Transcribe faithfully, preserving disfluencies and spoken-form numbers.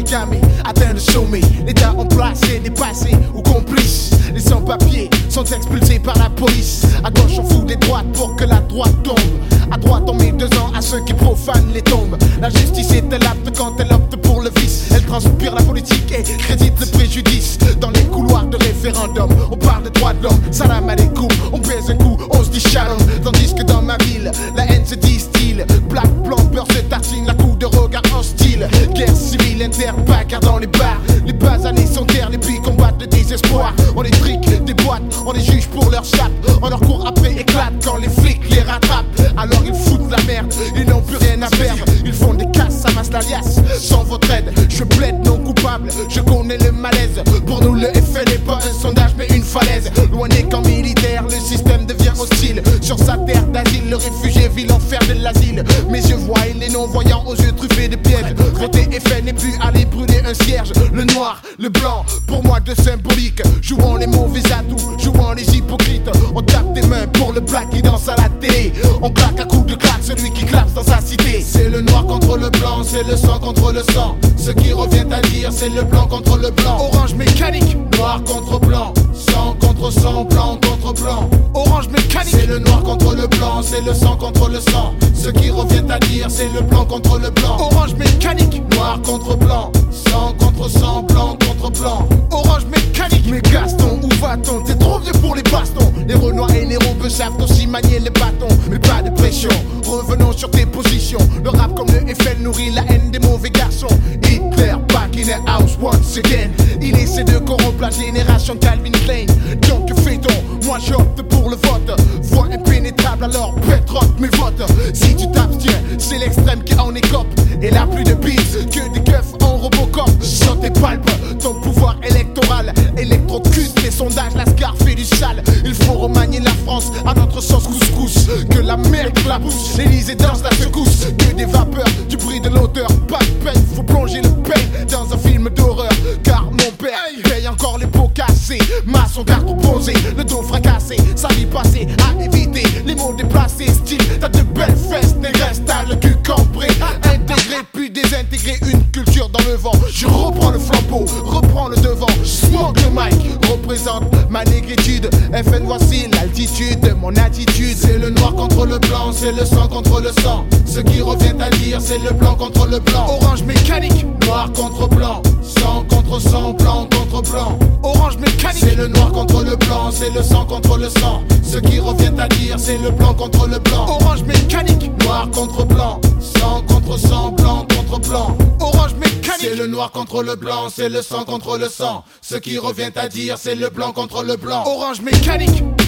l'origami atteint le sommet. L'État en place est dépassé ou complice. Les sans-papiers sont expulsés par la police. À gauche on fout des droites pour que la droite tombe. À droite on met deux ans à ceux qui profanent les tombes. La justice est apte quand elle opte pour le vice. Elle transpire la politique et crédite le préjudice. Dans les couloirs de référendum, on parle de droits de l'homme. Salam alaikum, on pèse un coup, on se dit shalom. Tandis que dans ma ville, la haine se distille. Black, blanc, beurre se tartine, la coup de regard hostile. Guerre civile, inter, bagarre dans les bars. Les basanés sont terre, les puis combattent le désespoir. On les trique, des boîtes, on les juge pour leur chape. On leur court après, éclate quand les flics les rattrapent. Alors ils foutent la merde, ils n'ont plus rien à perdre. Ils font des casses, amassent la liasse, sans votre aide. Je plaide non coupable, je connais le malaise. Pour nous le F L n'est pas un sondage mais une falaise. Loin des camps militaires, le système devient hostile. Sur sa terre d'asile, le réfugié vit l'enfer de l'asile. Mes yeux voient et les non-voyants aux yeux truffés de pièges. Voter F L n'est plus aller brûler un cierge. Le noir, le blanc, pour moi de symbolique. Jouant les mauvais atouts, jouant les hypocrites. On tape des mains pour le black qui danse à la télé. On claque à coups de claque celui qui clappe dans sa cité. C'est le noir contre le blanc, c'est le sang contre le sang. Ce qui revient à dire, c'est le blanc contre le blanc. Orange mécanique, noir contre blanc. Sang contre sang, blanc contre blanc. Orange mécanique, c'est le noir contre le blanc, c'est le sang contre le sang. Ce qui revient à dire, c'est le blanc contre le blanc. Orange mécanique, noir contre blanc. Sang contre sang, blanc contre blanc. Orange mécanique. Mais Gaston, où va-t-on? T'es trop vieux pour les bastons. Les Renois et les Robeux savent aussi manier les bâtons. Mais pas de pression, revenons sur tes positions. Le rap comme le F L nourrit la haine des mauvais garçons. Hitler back in the house once again. Il essaie de corrompre la génération Calvin Klein. Donc que fait-on? Moi j'opte pour le vote. Voix impénétrable alors pétrote mes votes. Si tu t'abstiens, c'est l'extrême qui en écope. Et là plus de bise que des keufs en Robocop. Sur tes palpes, ton pouvoir électoral électrocute les sondages, la scar fait du sale. Il faut remanier la France à notre sauce couscous. Que la merde la pousse, l'Élysée danse la secousse. Que des vapeurs, du bruit de l'odeur. Pas de peine, faut plonger le pain dans un film d'horreur. Car mon père paye encore les pots cassés. Maçon carton posé, le dos fracassé. Sa vie passée à éviter, les mots déplacés. Style, t'as de belles fesses, négresse, t'as le cul cambré. Intégrer puis désintégrer une culture dans le vent. Je reprends le flambeau, reprends le devant. Smoke le mic, représente ma négritude. F N voici l'altitude de mon attitude. C'est le noir contre le blanc, c'est le sang contre le sang. Ce qui revient à dire, c'est le blanc contre le blanc. Orange mécanique, noir contre blanc. Sang contre sang, blanc contre blanc. Orange mécanique, c'est le noir contre le blanc, c'est le sang contre le sang. Ce qui revient à dire, c'est le blanc contre le blanc. Orange mécanique, noir contre blanc. Sang contre sang, blanc contre blanc. Orange mécanique, c'est le noir contre le blanc, c'est le sang contre le sang. Ce qui revient à dire, c'est le blanc contre le blanc. Orange mécanique.